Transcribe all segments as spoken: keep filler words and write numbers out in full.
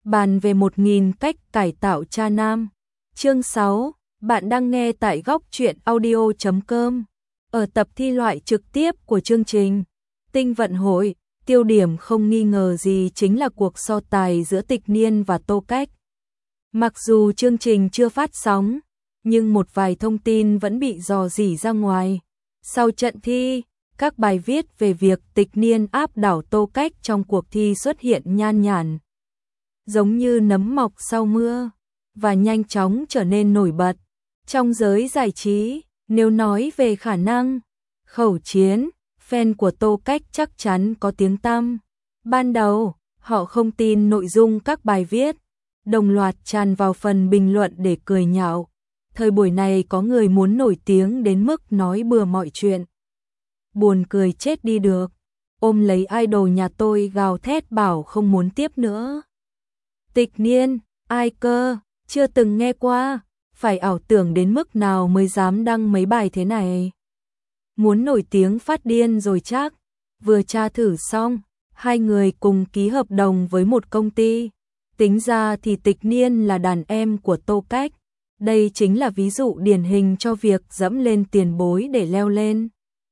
bàn về một nghìn cách cải tạo cha nam. Chương sáu, bạn đang nghe tại góc truyện audio chấm com. Ở tập thi loại trực tiếp của chương trình Tinh vận hội, tiêu điểm không nghi ngờ gì chính là cuộc so tài giữa Tịch Niên và Tô Cách. Mặc dù chương trình chưa phát sóng, nhưng một vài thông tin vẫn bị rò rỉ ra ngoài. Sau trận thi, các bài viết về việc Tịch Niên áp đảo Tô Cách trong cuộc thi xuất hiện nhan nhản, giống như nấm mọc sau mưa, và nhanh chóng trở nên nổi bật. Trong giới giải trí, nếu nói về khả năng khẩu chiến, fan của Tô Cách chắc chắn có tiếng tăm. Ban đầu, họ không tin nội dung các bài viết, đồng loạt tràn vào phần bình luận để cười nhạo. Thời buổi này có người muốn nổi tiếng đến mức nói bừa mọi chuyện. Buồn cười chết đi được. Ôm lấy idol nhà tôi gào thét bảo không muốn tiếp nữa. Tịch Niên, ai cơ, chưa từng nghe qua, phải ảo tưởng đến mức nào mới dám đăng mấy bài thế này. Muốn nổi tiếng phát điên rồi chắc. Vừa tra thử xong, hai người cùng ký hợp đồng với một công ty. Tính ra thì Tịch Niên là đàn em của Tô Cách. Đây chính là ví dụ điển hình cho việc dẫm lên tiền bối để leo lên.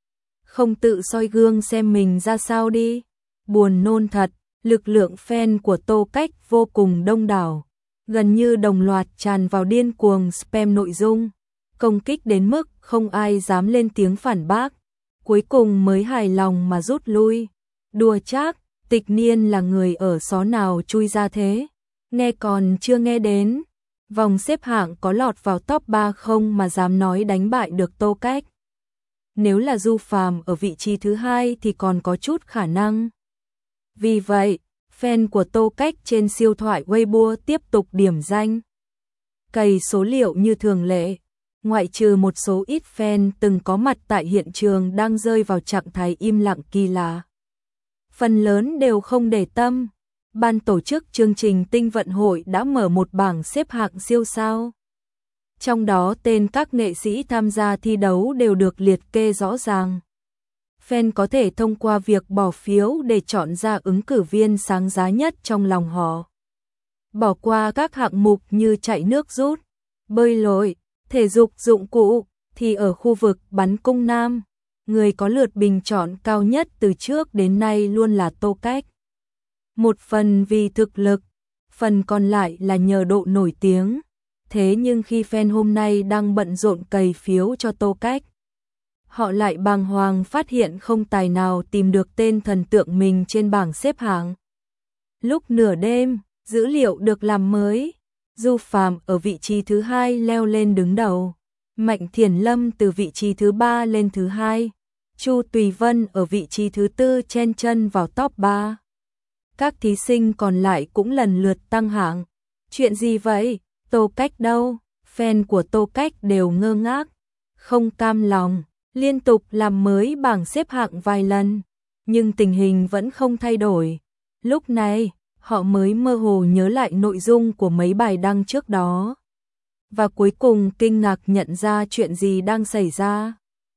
Không tự soi gương xem mình ra sao đi. Buồn nôn thật, lực lượng fan của Tô Cách vô cùng đông đảo. Gần như đồng loạt tràn vào điên cuồng spam nội dung. Công kích đến mức không ai dám lên tiếng phản bác. Cuối cùng mới hài lòng mà rút lui. Đùa chắc, Tịch Niên là người ở xó nào chui ra thế. Nghe còn chưa nghe đến. Vòng xếp hạng có lọt vào top ba không mà dám nói đánh bại được Tô Cách. Nếu là Du Phàm ở vị trí thứ hai thì còn có chút khả năng. Vì vậy, fan của Tô Cách trên siêu thoại Weibo tiếp tục điểm danh. Cày số liệu như thường lệ, ngoại trừ một số ít fan từng có mặt tại hiện trường đang rơi vào trạng thái im lặng kỳ lạ. Phần lớn đều không để tâm. Ban tổ chức chương trình Tinh vận hội đã mở một bảng xếp hạng siêu sao. Trong đó tên các nghệ sĩ tham gia thi đấu đều được liệt kê rõ ràng. Fan có thể thông qua việc bỏ phiếu để chọn ra ứng cử viên sáng giá nhất trong lòng họ. Bỏ qua các hạng mục như chạy nước rút, bơi lội, thể dục dụng cụ, thì ở khu vực bắn cung nam, người có lượt bình chọn cao nhất từ trước đến nay luôn là Tô Cách. Một phần vì thực lực, phần còn lại là nhờ độ nổi tiếng. Thế nhưng khi fan hôm nay đang bận rộn cày phiếu cho Tô Cách, họ lại bàng hoàng phát hiện không tài nào tìm được tên thần tượng mình trên bảng xếp hạng. Lúc nửa đêm, dữ liệu được làm mới. Du Phàm ở vị trí thứ hai leo lên đứng đầu. Mạnh Thiển Lâm từ vị trí thứ ba lên thứ hai. Chu Tùy Vân ở vị trí thứ tư chen chân vào top ba. Các thí sinh còn lại cũng lần lượt tăng hạng. Chuyện gì vậy? Tô Cách đâu? Fan của Tô Cách đều ngơ ngác, không cam lòng, liên tục làm mới bảng xếp hạng vài lần, nhưng tình hình vẫn không thay đổi. Lúc này, họ mới mơ hồ nhớ lại nội dung của mấy bài đăng trước đó. Và cuối cùng kinh ngạc nhận ra chuyện gì đang xảy ra.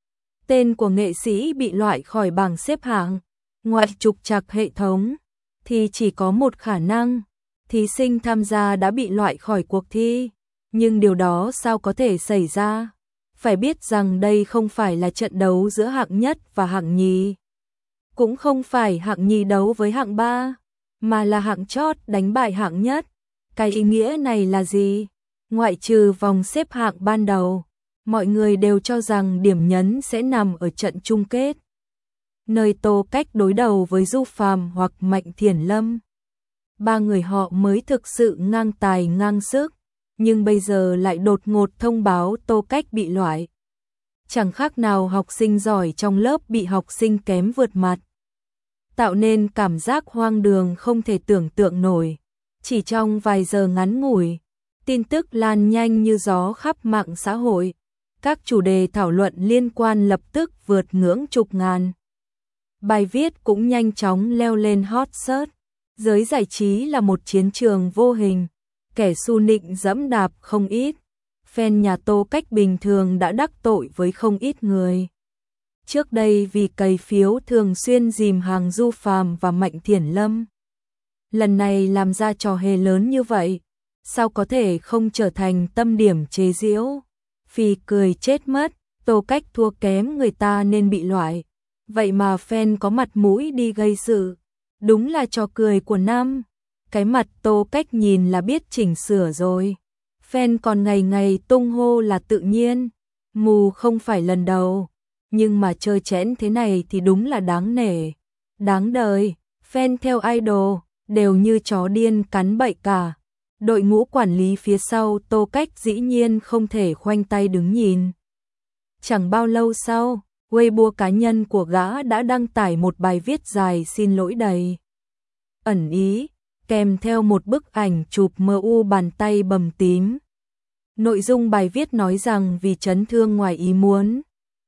Tên của nghệ sĩ bị loại khỏi bảng xếp hạng, ngoại trục trặc hệ thống, thì chỉ có một khả năng. Thí sinh tham gia đã bị loại khỏi cuộc thi, nhưng điều đó sao có thể xảy ra? Phải biết rằng đây không phải là trận đấu giữa hạng nhất và hạng nhì. Cũng không phải hạng nhì đấu với hạng ba, mà là hạng chót đánh bại hạng nhất. Cái ý nghĩa này là gì? Ngoại trừ vòng xếp hạng ban đầu, mọi người đều cho rằng điểm nhấn sẽ nằm ở trận chung kết, nơi Tô Cách đối đầu với Du Phàm hoặc Mạnh Thiển Lâm. Ba người họ mới thực sự ngang tài ngang sức, nhưng bây giờ lại đột ngột thông báo Tô Cách bị loại. Chẳng khác nào học sinh giỏi trong lớp bị học sinh kém vượt mặt. Tạo nên cảm giác hoang đường không thể tưởng tượng nổi. Chỉ trong vài giờ ngắn ngủi, tin tức lan nhanh như gió khắp mạng xã hội. Các chủ đề thảo luận liên quan lập tức vượt ngưỡng chục ngàn. Bài viết cũng nhanh chóng leo lên hot search. Giới giải trí là một chiến trường vô hình, kẻ xu nịnh dẫm đạp không ít. Fan nhà Tô Cách bình thường đã đắc tội với không ít người. Trước đây vì cày phiếu thường xuyên dìm hàng Du Phàm và Mạnh Thiển Lâm. lần này làm ra trò hề lớn như vậy, sao có thể không trở thành tâm điểm chế giễu. Phi cười chết mất, Tô Cách thua kém người ta nên bị loại. Vậy mà fan có mặt mũi đi gây sự. Đúng là trò cười của năm. Cái mặt Tô Cách nhìn là biết chỉnh sửa rồi. Fan còn ngày ngày tung hô là tự nhiên. Mù không phải lần đầu. Nhưng mà chơi chẽn thế này thì đúng là đáng nể. Đáng đời. Fan theo idol đều như chó điên cắn bậy cả. Đội ngũ quản lý phía sau Tô Cách dĩ nhiên không thể khoanh tay đứng nhìn. Chẳng bao lâu sau, Weibo cá nhân của gã đã đăng tải một bài viết dài xin lỗi đầy ẩn ý, kèm theo một bức ảnh chụp em u bàn tay bầm tím. Nội dung bài viết nói rằng vì chấn thương ngoài ý muốn,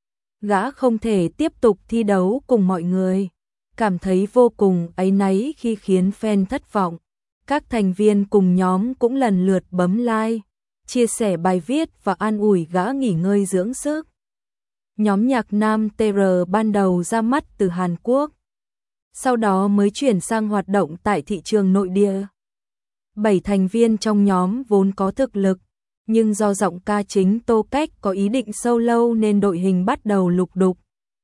gã không thể tiếp tục thi đấu cùng mọi người, cảm thấy vô cùng áy náy khi khiến fan thất vọng. Các thành viên cùng nhóm cũng lần lượt bấm like, chia sẻ bài viết và an ủi gã nghỉ ngơi dưỡng sức. Nhóm nhạc nam tê rờ ban đầu ra mắt từ Hàn Quốc, sau đó mới chuyển sang hoạt động tại thị trường nội địa. Bảy thành viên trong nhóm vốn có thực lực, nhưng do giọng ca chính Tô Cách có ý định solo nên đội hình bắt đầu lục đục.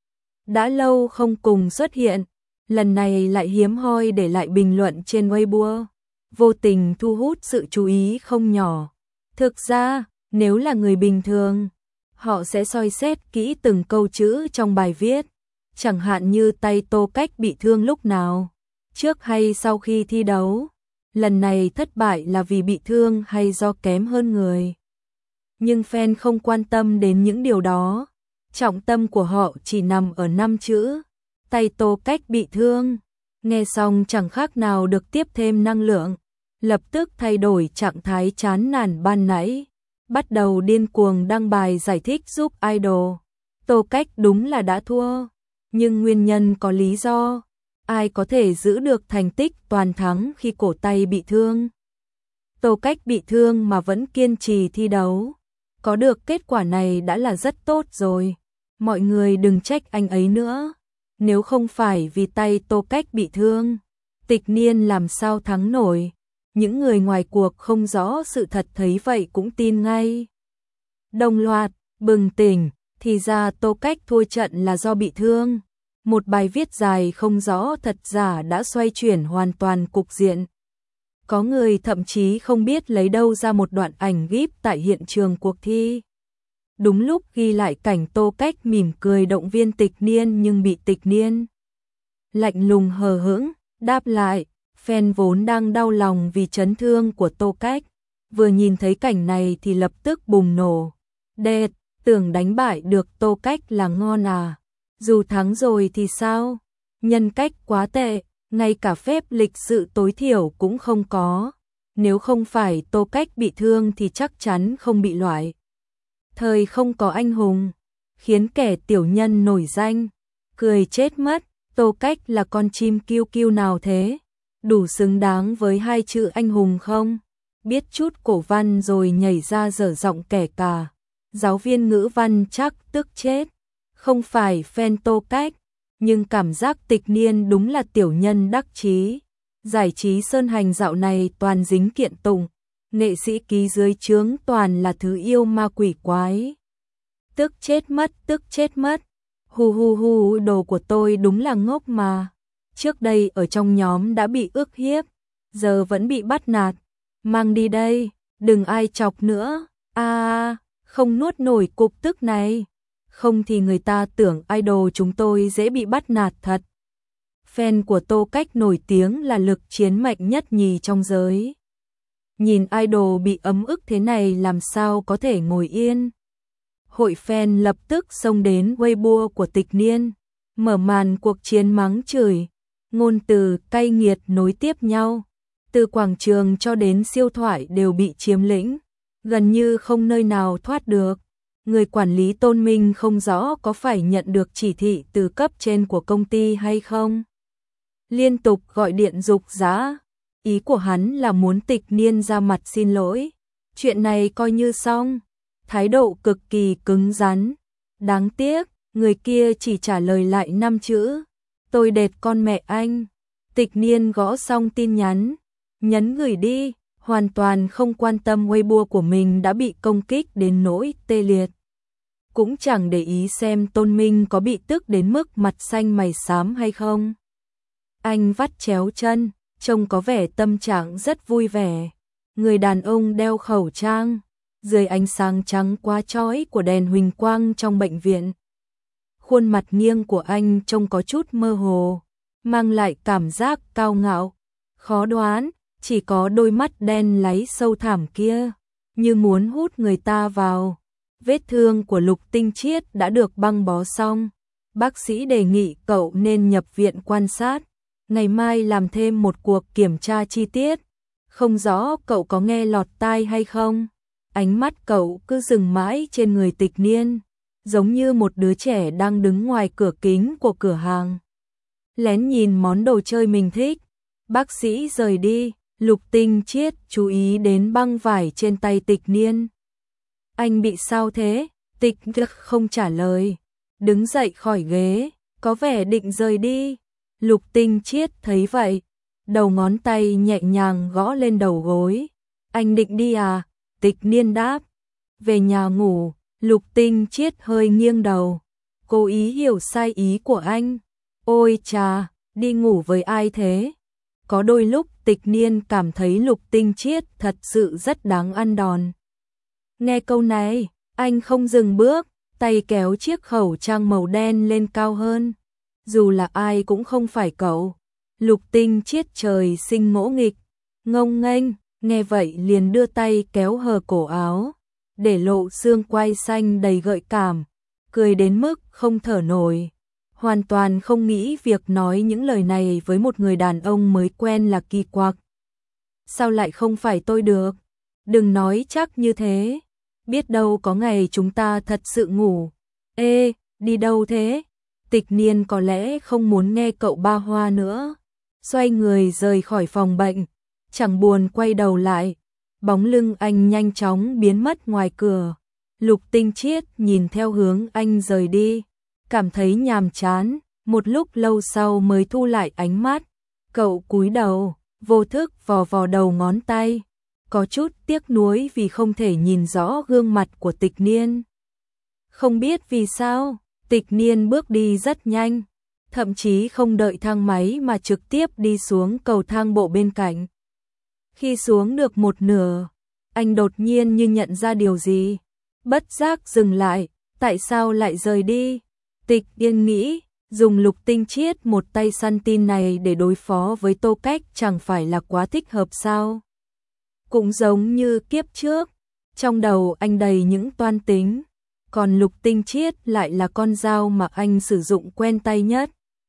Đã lâu không cùng xuất hiện, lần này lại hiếm hoi để lại bình luận trên Weibo, vô tình thu hút sự chú ý không nhỏ. Thực ra, nếu là người bình thường, họ sẽ soi xét kỹ từng câu chữ trong bài viết, chẳng hạn như tay Tô Cách bị thương lúc nào, trước hay sau khi thi đấu, lần này thất bại là vì bị thương hay do kém hơn người. Nhưng fan không quan tâm đến những điều đó, trọng tâm của họ chỉ nằm ở năm chữ, tay Tô Cách bị thương. Nghe xong chẳng khác nào được tiếp thêm năng lượng, lập tức thay đổi trạng thái chán nản ban nãy, bắt đầu điên cuồng đăng bài giải thích giúp idol. Tô Cách đúng là đã thua, nhưng nguyên nhân có lý do, ai có thể giữ được thành tích toàn thắng khi cổ tay bị thương. Tô Cách bị thương mà vẫn kiên trì thi đấu, có được kết quả này đã là rất tốt rồi. Mọi người đừng trách anh ấy nữa, nếu không phải vì tay Tô Cách bị thương, Tịch Niên làm sao thắng nổi. Những người ngoài cuộc không rõ sự thật thấy vậy cũng tin ngay. Đồng loạt bừng tỉnh, thì ra Tô Cách thua trận là do bị thương. Một bài viết dài không rõ thật giả đã xoay chuyển hoàn toàn cục diện. Có người thậm chí không biết lấy đâu ra một đoạn ảnh gíp tại hiện trường cuộc thi. Đúng lúc ghi lại cảnh Tô Cách mỉm cười động viên Tịch Niên nhưng bị Tịch Niên lạnh lùng hờ hững đáp lại. Fan vốn đang đau lòng vì chấn thương của Tô Cách, vừa nhìn thấy cảnh này thì lập tức bùng nổ. Đệt, tưởng đánh bại được Tô Cách là ngon à? Dù thắng rồi thì sao? Nhân cách quá tệ, ngay cả phép lịch sự tối thiểu cũng không có. Nếu không phải Tô Cách bị thương thì chắc chắn không bị loại. Thời không có anh hùng, khiến kẻ tiểu nhân nổi danh. Cười chết mất, Tô Cách là con chim kiêu kiêu nào thế? Đủ xứng đáng với hai chữ anh hùng không? Biết chút cổ văn rồi nhảy ra dở giọng kẻ cả. Giáo viên ngữ văn chắc tức chết. Không phải fan Tô Cách, nhưng cảm giác Tịch Niên đúng là tiểu nhân đắc chí. Giải trí Sơn Hành dạo này toàn dính kiện tụng, nghệ sĩ ký dưới trướng toàn là thứ yêu ma quỷ quái. Tức chết mất, tức chết mất. Hu hu hu, đồ của tôi đúng là ngốc mà. Trước đây ở trong nhóm đã bị ức hiếp, giờ vẫn bị bắt nạt. Mang đi đây, đừng ai chọc nữa. À, không nuốt nổi cục tức này. Không thì người ta tưởng idol chúng tôi dễ bị bắt nạt thật. Fan của Tô Cách nổi tiếng là lực chiến mạnh nhất nhì trong giới. Nhìn idol bị ấm ức thế này làm sao có thể ngồi yên. Hội fan lập tức xông đến Weibo của Tịch Niên, mở màn cuộc chiến mắng chửi. Ngôn từ cay nghiệt nối tiếp nhau, từ quảng trường cho đến siêu thoại đều bị chiếm lĩnh, gần như không nơi nào thoát được. Người quản lý Tôn Minh không rõ có phải nhận được chỉ thị từ cấp trên của công ty hay không. Liên tục gọi điện giục giã, ý của hắn là muốn Tịch Niên ra mặt xin lỗi. Chuyện này coi như xong, thái độ cực kỳ cứng rắn. Đáng tiếc, người kia chỉ trả lời lại năm chữ. Tôi đệt con mẹ anh. Tịch Niên gõ xong tin nhắn, nhấn gửi đi, hoàn toàn không quan tâm Weibo của mình đã bị công kích đến nỗi tê liệt. Cũng chẳng để ý xem Tôn Minh có bị tức đến mức mặt xanh mày xám hay không. Anh vắt chéo chân, trông có vẻ tâm trạng rất vui vẻ. Người đàn ông đeo khẩu trang, dưới ánh sáng trắng quá chói của đèn huỳnh quang trong bệnh viện. Khuôn mặt nghiêng của anh trông có chút mơ hồ, mang lại cảm giác cao ngạo, khó đoán, chỉ có đôi mắt đen láy sâu thẳm kia, như muốn hút người ta vào. Vết thương của Lục Tinh Chiết đã được băng bó xong, bác sĩ đề nghị cậu nên nhập viện quan sát, ngày mai làm thêm một cuộc kiểm tra chi tiết. Không rõ cậu có nghe lọt tai hay không, ánh mắt cậu cứ dừng mãi trên người Tịch Niên, giống như một đứa trẻ đang đứng ngoài cửa kính của cửa hàng, lén nhìn món đồ chơi mình thích. Bác sĩ rời đi, Lục Tinh Chiết chú ý đến băng vải trên tay Tịch Niên. Anh bị sao thế? Tịch Niên không trả lời, đứng dậy khỏi ghế, có vẻ định rời đi. Lục Tinh Chiết thấy vậy, đầu ngón tay nhẹ nhàng gõ lên đầu gối. Anh định đi à? Tịch Niên đáp. Về nhà ngủ. Lục Tinh Chiết hơi nghiêng đầu, cố ý hiểu sai ý của anh. Ôi chà, đi ngủ với ai thế? Có đôi lúc Tịch Niên cảm thấy Lục Tinh Chiết thật sự rất đáng ăn đòn. Nghe câu này, anh không dừng bước, tay kéo chiếc khẩu trang màu đen lên cao hơn. Dù là ai cũng không phải cậu. Lục Tinh Chiết trời sinh ngỗ nghịch, ngông nghênh, nghe vậy liền đưa tay kéo hở cổ áo, để lộ xương quai xanh đầy gợi cảm, cười đến mức không thở nổi. Hoàn toàn không nghĩ việc nói những lời này với một người đàn ông mới quen là kỳ quặc. Sao lại không phải tôi được? Đừng nói chắc như thế. Biết đâu có ngày chúng ta thật sự ngủ. Ê, đi đâu thế? Tịch Niên có lẽ không muốn nghe cậu ba hoa nữa. Xoay người rời khỏi phòng bệnh, chẳng buồn quay đầu lại. Bóng lưng anh nhanh chóng biến mất ngoài cửa. Lục Tinh Chiết nhìn theo hướng anh rời đi, cảm thấy nhàm chán, một lúc lâu sau mới thu lại ánh mắt. Cậu cúi đầu, vô thức vò vò đầu ngón tay, có chút tiếc nuối vì không thể nhìn rõ gương mặt của Tịch Niên. Không biết vì sao, Tịch Niên bước đi rất nhanh, thậm chí không đợi thang máy mà trực tiếp đi xuống cầu thang bộ bên cạnh. Khi xuống được một nửa, anh đột nhiên như nhận ra điều gì, bất giác dừng lại, tại sao lại rời đi? Tịch Niên nghĩ, dùng Lục Tinh Chiết một tay săn tin này để đối phó với Tô Cách chẳng phải là quá thích hợp sao? Cũng giống như kiếp trước, trong đầu anh đầy những toan tính, còn Lục Tinh Chiết lại là con dao mà anh sử dụng quen tay nhất.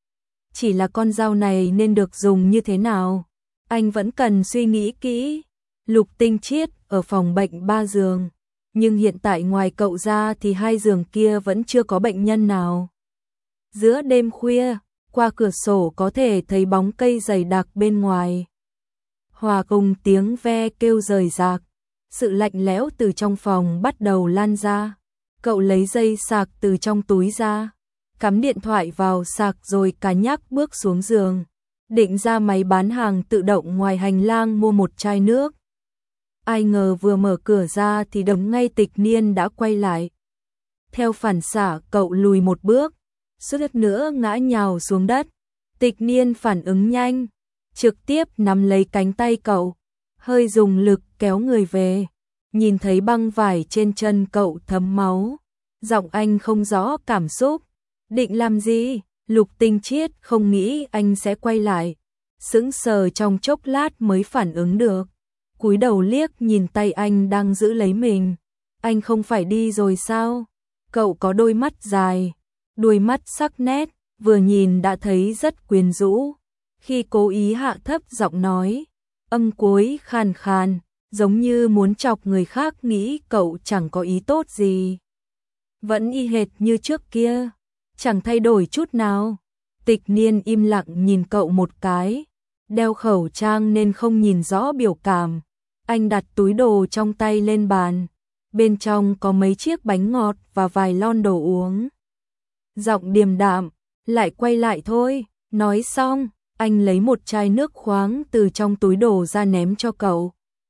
Chỉ là con dao này nên được dùng như thế nào? Anh vẫn cần suy nghĩ kỹ. Lục Tinh Chiết ở phòng bệnh ba giường, nhưng hiện tại ngoài cậu ra thì hai giường kia vẫn chưa có bệnh nhân nào. Giữa đêm khuya, qua cửa sổ có thể thấy bóng cây dày đặc bên ngoài, hòa cùng tiếng ve kêu rời rạc. Sự lạnh lẽo từ trong phòng bắt đầu lan ra. Cậu lấy dây sạc từ trong túi ra, cắm điện thoại vào sạc rồi cả nhắc bước xuống giường, định ra máy bán hàng tự động ngoài hành lang mua một chai nước. Ai ngờ vừa mở cửa ra thì đống ngay Tịch Niên đã quay lại. Theo phản xạ cậu lùi một bước, suýt nữa ngã nhào xuống đất. Tịch Niên phản ứng nhanh, trực tiếp nắm lấy cánh tay cậu, hơi dùng lực kéo người về. Nhìn thấy băng vải trên chân cậu thấm máu, giọng anh không rõ cảm xúc. Định làm gì? Lục Tinh Chiết không nghĩ anh sẽ quay lại, sững sờ trong chốc lát mới phản ứng được, cúi đầu liếc nhìn tay anh đang giữ lấy mình. Anh không phải đi rồi sao? Cậu có đôi mắt dài, đuôi mắt sắc nét, vừa nhìn đã thấy rất quyến rũ. Khi cố ý hạ thấp giọng nói, âm cuối khàn khàn, giống như muốn chọc người khác nghĩ cậu chẳng có ý tốt gì. Vẫn y hệt như trước kia, chẳng thay đổi chút nào. Tịch Niên im lặng nhìn cậu một cái, đeo khẩu trang nên không nhìn rõ biểu cảm. Anh đặt túi đồ trong tay lên bàn, bên trong có mấy chiếc bánh ngọt và vài lon đồ uống. Giọng điềm đạm, lại quay lại thôi. Nói xong, Anh lấy một chai nước khoáng từ trong túi đồ ra ném cho cậu.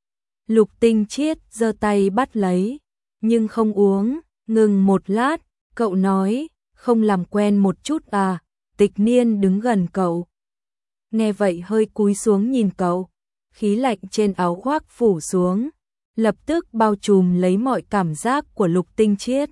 Lục Tinh Chiết giơ tay bắt lấy, nhưng không uống, ngừng một lát, cậu nói, không làm quen một chút à, Tịch Niên đứng gần cậu. Nghe vậy hơi cúi xuống nhìn cậu, khí lạnh trên áo khoác phủ xuống, lập tức bao trùm lấy mọi cảm giác của Lục Tinh Chiết.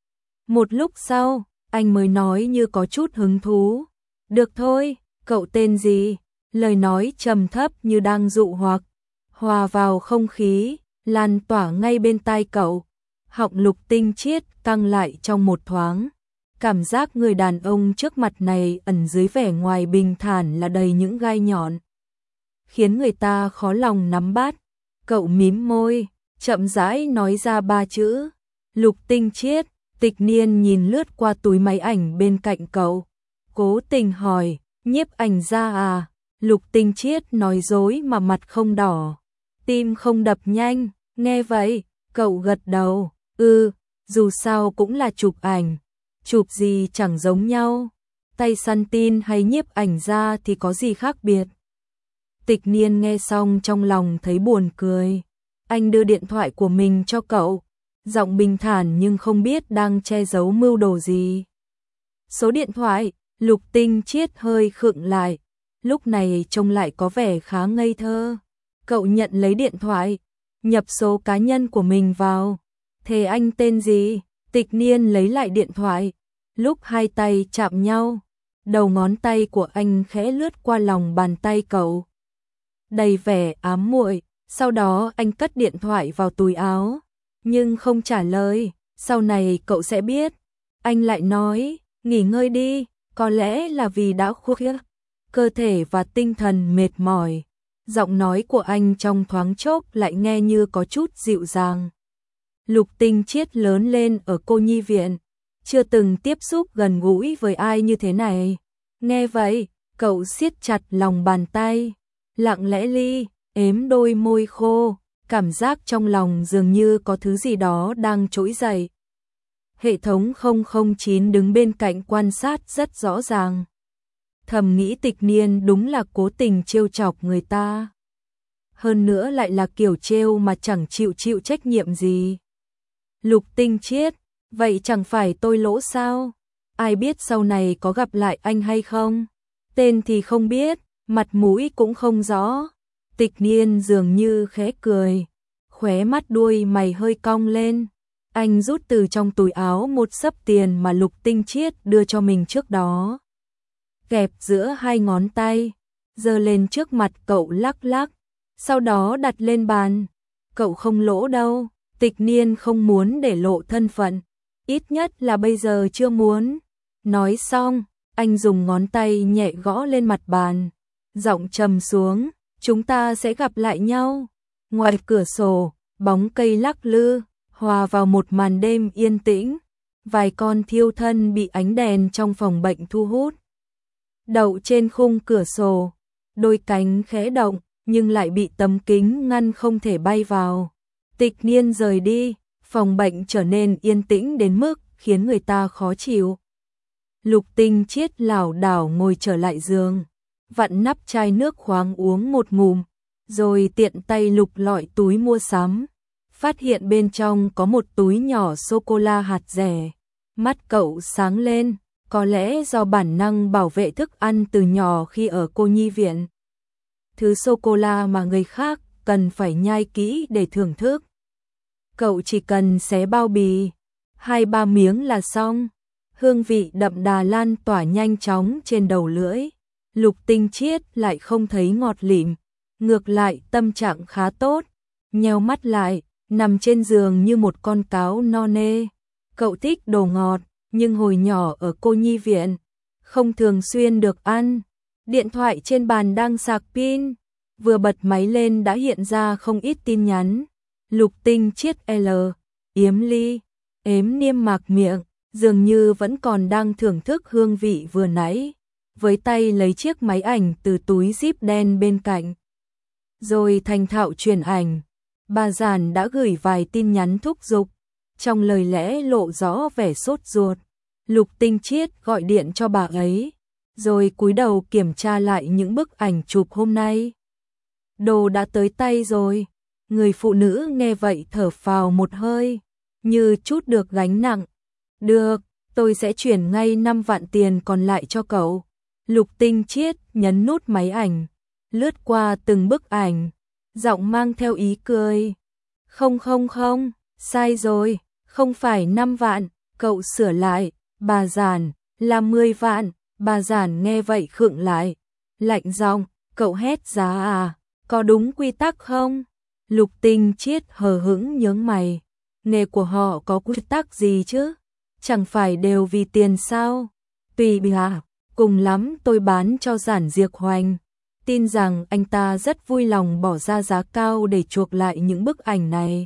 Một lúc sau, anh mới nói như có chút hứng thú, được thôi, cậu tên gì? Lời nói trầm thấp như đang dụ hoặc, hòa vào không khí, lan tỏa ngay bên tai cậu. Họng Lục Tinh Chiết căng lại trong một thoáng. Cảm giác người đàn ông trước mặt này ẩn dưới vẻ ngoài bình thản là đầy những gai nhọn, khiến người ta khó lòng nắm bắt. Cậu mím môi, chậm rãi nói ra ba chữ, Lục Tinh Chiết. Tịch Niên nhìn lướt qua túi máy ảnh bên cạnh cậu, cố tình hỏi, nhiếp ảnh gia à? Lục Tinh Chiết nói dối mà mặt không đỏ, tim không đập nhanh, nghe vậy, cậu gật đầu, ừ, dù sao cũng là chụp ảnh, chụp gì chẳng giống nhau, tay săn tin hay nhiếp ảnh gia thì có gì khác biệt. Tịch Niên nghe xong trong lòng thấy buồn cười, anh đưa điện thoại của mình cho cậu, giọng bình thản nhưng không biết đang che giấu mưu đồ gì. Số điện thoại, Lục Tinh Chiết hơi khựng lại, lúc này trông lại có vẻ khá ngây thơ. Cậu nhận lấy điện thoại, nhập số cá nhân của mình vào. Thế anh tên gì? Tịch Niên lấy lại điện thoại, lúc hai tay chạm nhau, đầu ngón tay của anh khẽ lướt qua lòng bàn tay cậu, đầy vẻ ám muội. Sau đó anh cất điện thoại vào túi áo, nhưng không trả lời. Sau này cậu sẽ biết. Anh lại nói, nghỉ ngơi đi, có lẽ là vì đã khuya, cơ thể và tinh thần mệt mỏi. Giọng nói của anh trong thoáng chốc lại nghe như có chút dịu dàng. Lục Tinh Chiết lớn lên ở cô nhi viện, chưa từng tiếp xúc gần gũi với ai như thế này. Nghe vậy, cậu siết chặt lòng bàn tay, lặng lẽ li, ếm đôi môi khô, cảm giác trong lòng dường như có thứ gì đó đang trỗi dậy. Hệ thống không không chín đứng bên cạnh quan sát rất rõ ràng. Thầm nghĩ Tịch Niên đúng là cố tình trêu chọc người ta. Hơn nữa lại là kiểu trêu mà chẳng chịu chịu trách nhiệm gì. Lục Tinh Chiết, vậy chẳng phải tôi lỗ sao? Ai biết sau này có gặp lại anh hay không? Tên thì không biết, mặt mũi cũng không rõ. Tịch Niên dường như khẽ cười, khóe mắt đuôi mày hơi cong lên. Anh rút từ trong túi áo một xấp tiền mà Lục Tinh Chiết đưa cho mình trước đó, kẹp giữa hai ngón tay, giơ lên trước mặt cậu lắc lắc, sau đó đặt lên bàn. Cậu không lỗ đâu. Tịch Niên không muốn để lộ thân phận, ít nhất là bây giờ chưa muốn. Nói xong, anh dùng ngón tay nhẹ gõ lên mặt bàn, giọng trầm xuống, chúng ta sẽ gặp lại nhau. Ngoài cửa sổ, bóng cây lắc lư, hòa vào một màn đêm yên tĩnh. Vài con thiêu thân bị ánh đèn trong phòng bệnh thu hút, đậu trên khung cửa sổ, đôi cánh khẽ động, nhưng lại bị tấm kính ngăn không thể bay vào. Tịch Niên rời đi, phòng bệnh trở nên yên tĩnh đến mức khiến người ta khó chịu. Lục Tinh Chiết lảo đảo ngồi trở lại giường, vặn nắp chai nước khoáng uống một ngụm, rồi tiện tay lục lọi túi mua sắm, phát hiện bên trong có một túi nhỏ sô-cô-la hạt dẻ. Mắt cậu sáng lên, có lẽ do bản năng bảo vệ thức ăn từ nhỏ khi ở cô nhi viện. Thứ sô-cô-la mà người khác cần phải nhai kỹ để thưởng thức. Cậu chỉ cần xé bao bì, hai ba miếng là xong. Hương vị đậm đà lan tỏa nhanh chóng trên đầu lưỡi. Lục Tinh Chiết lại không thấy ngọt lịm, ngược lại tâm trạng khá tốt. Nheo mắt lại, nằm trên giường như một con cáo no nê. Cậu thích đồ ngọt, nhưng hồi nhỏ ở cô nhi viện, không thường xuyên được ăn. Điện thoại trên bàn đang sạc pin, vừa bật máy lên đã hiện ra không ít tin nhắn. Lục Tinh Chiết L, yếm ly, ếm niêm mạc miệng, dường như vẫn còn đang thưởng thức hương vị vừa nãy, với tay lấy chiếc máy ảnh từ túi zip đen bên cạnh. Rồi thành thạo truyền ảnh, bà Giản đã gửi vài tin nhắn thúc giục, trong lời lẽ lộ rõ vẻ sốt ruột. Lục Tinh Chiết gọi điện cho bà ấy, rồi cúi đầu kiểm tra lại những bức ảnh chụp hôm nay. Đồ đã tới tay rồi. Người phụ nữ nghe vậy thở phào một hơi, như chút được gánh nặng. Được, tôi sẽ chuyển ngay năm vạn tiền còn lại cho cậu. Lục Tinh Chiết nhấn nút máy ảnh, lướt qua từng bức ảnh, giọng mang theo ý cười. Không không không, sai rồi, không phải năm vạn, cậu sửa lại, bà Giản, là mười vạn. Bà Giản nghe vậy khựng lại, lạnh giọng, cậu hét giá à, có đúng quy tắc không? Lục Tinh Chiết hờ hững nhướng mày, nghề của họ có quy tắc gì chứ? Chẳng phải đều vì tiền sao? Tùy bị à, cùng lắm tôi bán cho Giản Diệc Hoành. Tin rằng anh ta rất vui lòng bỏ ra giá cao để chuộc lại những bức ảnh này.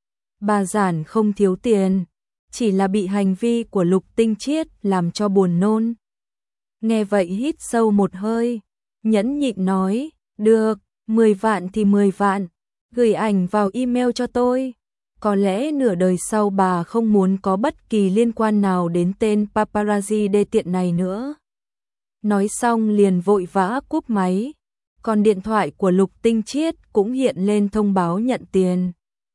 Bà Giản không thiếu tiền, chỉ là bị hành vi của Lục Tinh Chiết làm cho buồn nôn. Nghe vậy hít sâu một hơi, nhẫn nhịn nói, được, mười vạn thì mười vạn, gửi ảnh vào email cho tôi. Có lẽ nửa đời sau bà không muốn có bất kỳ liên quan nào đến tên paparazzi đê tiện này nữa. Nói xong liền vội vã cúp máy, còn điện thoại của Lục Tinh Chiết cũng hiện lên thông báo nhận tiền.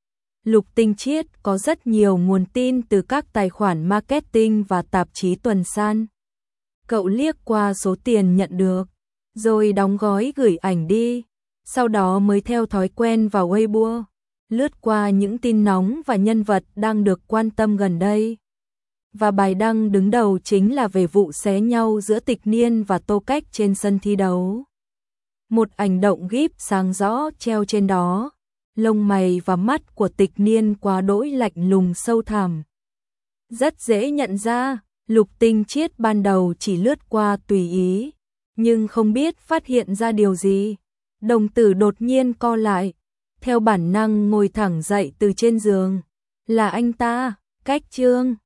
Lục Tinh Chiết có rất nhiều nguồn tin từ các tài khoản marketing và tạp chí tuần san. Cậu liếc qua số tiền nhận được, rồi đóng gói gửi ảnh đi, sau đó mới theo thói quen vào Weibo, lướt qua những tin nóng và nhân vật đang được quan tâm gần đây. Và bài đăng đứng đầu chính là về vụ xé nhau giữa Tịch Niên và Tô Cách trên sân thi đấu. Một ảnh động gíp sáng rõ treo trên đó, lông mày và mắt của Tịch Niên quá đỗi lạnh lùng sâu thẳm. Rất dễ nhận ra, Lục Tinh Chiết ban đầu chỉ lướt qua tùy ý, nhưng không biết phát hiện ra điều gì. Đồng tử đột nhiên co lại, theo bản năng ngồi thẳng dậy từ trên giường. Là anh ta, Cách Trương.